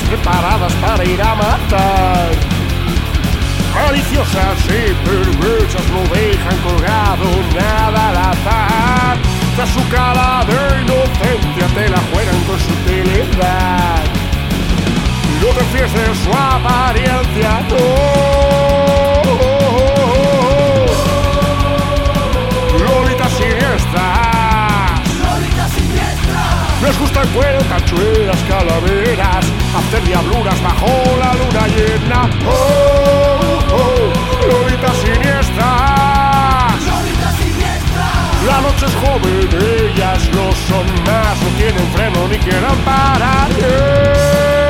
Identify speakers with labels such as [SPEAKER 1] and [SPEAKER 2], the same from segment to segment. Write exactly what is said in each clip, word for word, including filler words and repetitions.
[SPEAKER 1] preparadas para ir a matar. Maliciosas y perversas no dejan colgado nada al azar. Tras su cara de inocencia te la juegan con sutilidad. No te fíes de su apariencia, no. Lolitas siniestras,
[SPEAKER 2] Lolitas siniestras.
[SPEAKER 1] les gusta el cuero, tachuelas, calaveras, hacer diabluras bajo la luna llena. Oh, oh, lolitas siniestras.
[SPEAKER 2] Lolitas siniestras.
[SPEAKER 1] La noche es joven, ellas no son más, no tienen freno ni quieren parar. Yeah.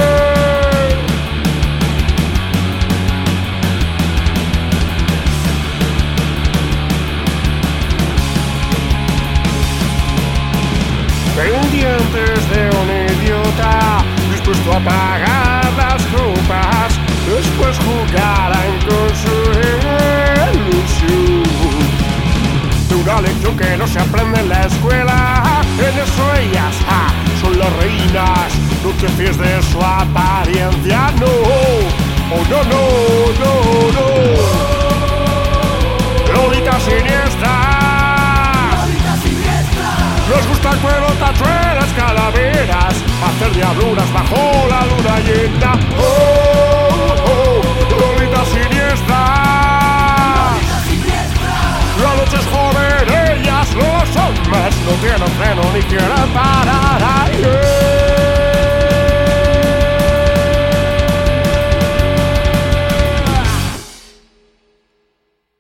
[SPEAKER 1] Pendientes de un idiota, dispuesto a pagar las copas, después jugarán con su ilusión. De una lección que no se aprende en la escuela, en eso ellas ah, son las reinas. No te fíes de su apariencia, no. Oh no, no, no, no. Lolitas siniestras. Nos gusta el cuero, tachuelas, calaveras, hacer diabluras bajo la luna llena. Oh, oh, lolitas siniestras. La noche es joven, ellas lo son más, no tienen freno ni quieren parar.